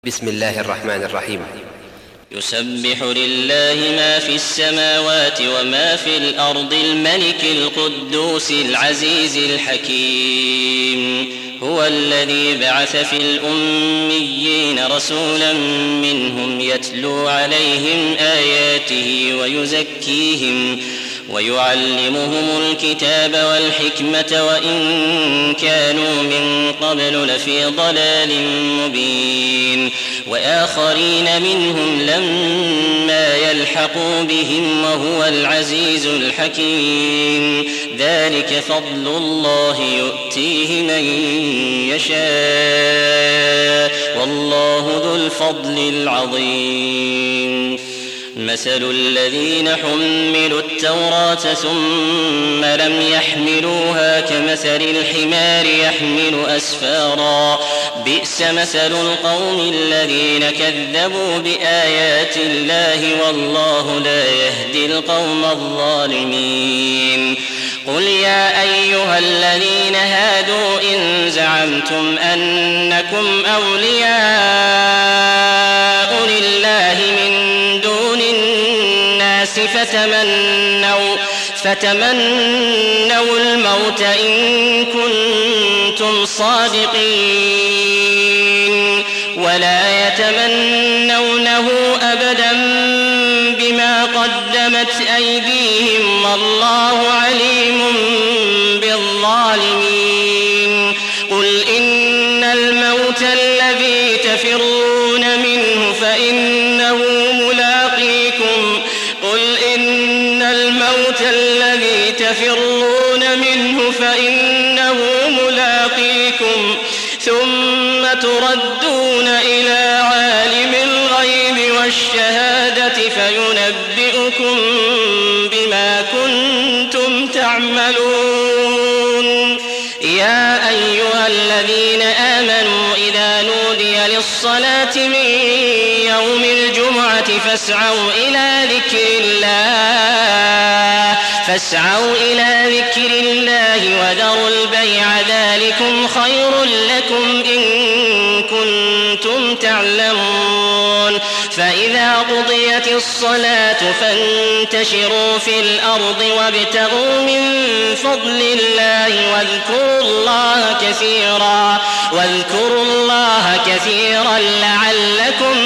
بسم الله الرحمن الرحيم. يسبح لله ما في السماوات وما في الأرض الملك القدوس العزيز الحكيم. هو الذي بعث في الأميين رسولا منهم يتلو عليهم آياته ويزكيهم ويعلمهم الكتاب والحكمة وإن كانوا من قبل لفي ضلال مبين، وآخرين منهم لما يلحقوا بهم وهو العزيز الحكيم. ذلك فضل الله يؤتيه من يشاء والله ذو الفضل العظيم. مثل الذين حملوا التوراة ثم لم يحملوها كمثل الحمار يحمل أسفارا، بئس مثل القوم الذين كذبوا بآيات الله والله لا يهدي القوم الظالمين. قل يا أيها الذين هادوا إن زعمتم أنكم أولياء لله من دون الناس فتمنوا الموت إن كنتم صادقين، ولا يتمنونه أبدا بما قدمت أيديهم والله عليم بالظالمين. قل إن الموت الذي تفرون منه فإنه ملاقيكم ثم تردون إلى عالم الغيب والشهادة فينبئكم بما كنتم تعملون. يا أيها الذين آمنوا إذا نودي للصلاة من يوم الجمعة فاسعوا إلى ذكر الله وذروا البيع، ذلكم خير لكم إن كنتم تعلمون. فإذا قضيت الصلاة فانتشروا في الأرض وابتغوا من فضل الله واذكروا الله كثيرا لعلكم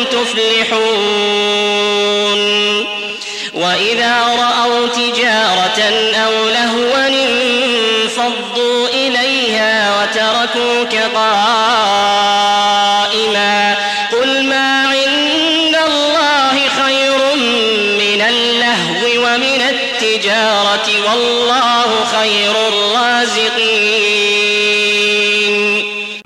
تفلحون. وإذا رأوا تجارة أو لهوا انفضوا إليها وتركوك قائما. قل ما عند الله خير من اللهو ومن التجارة والله خير الرازقين.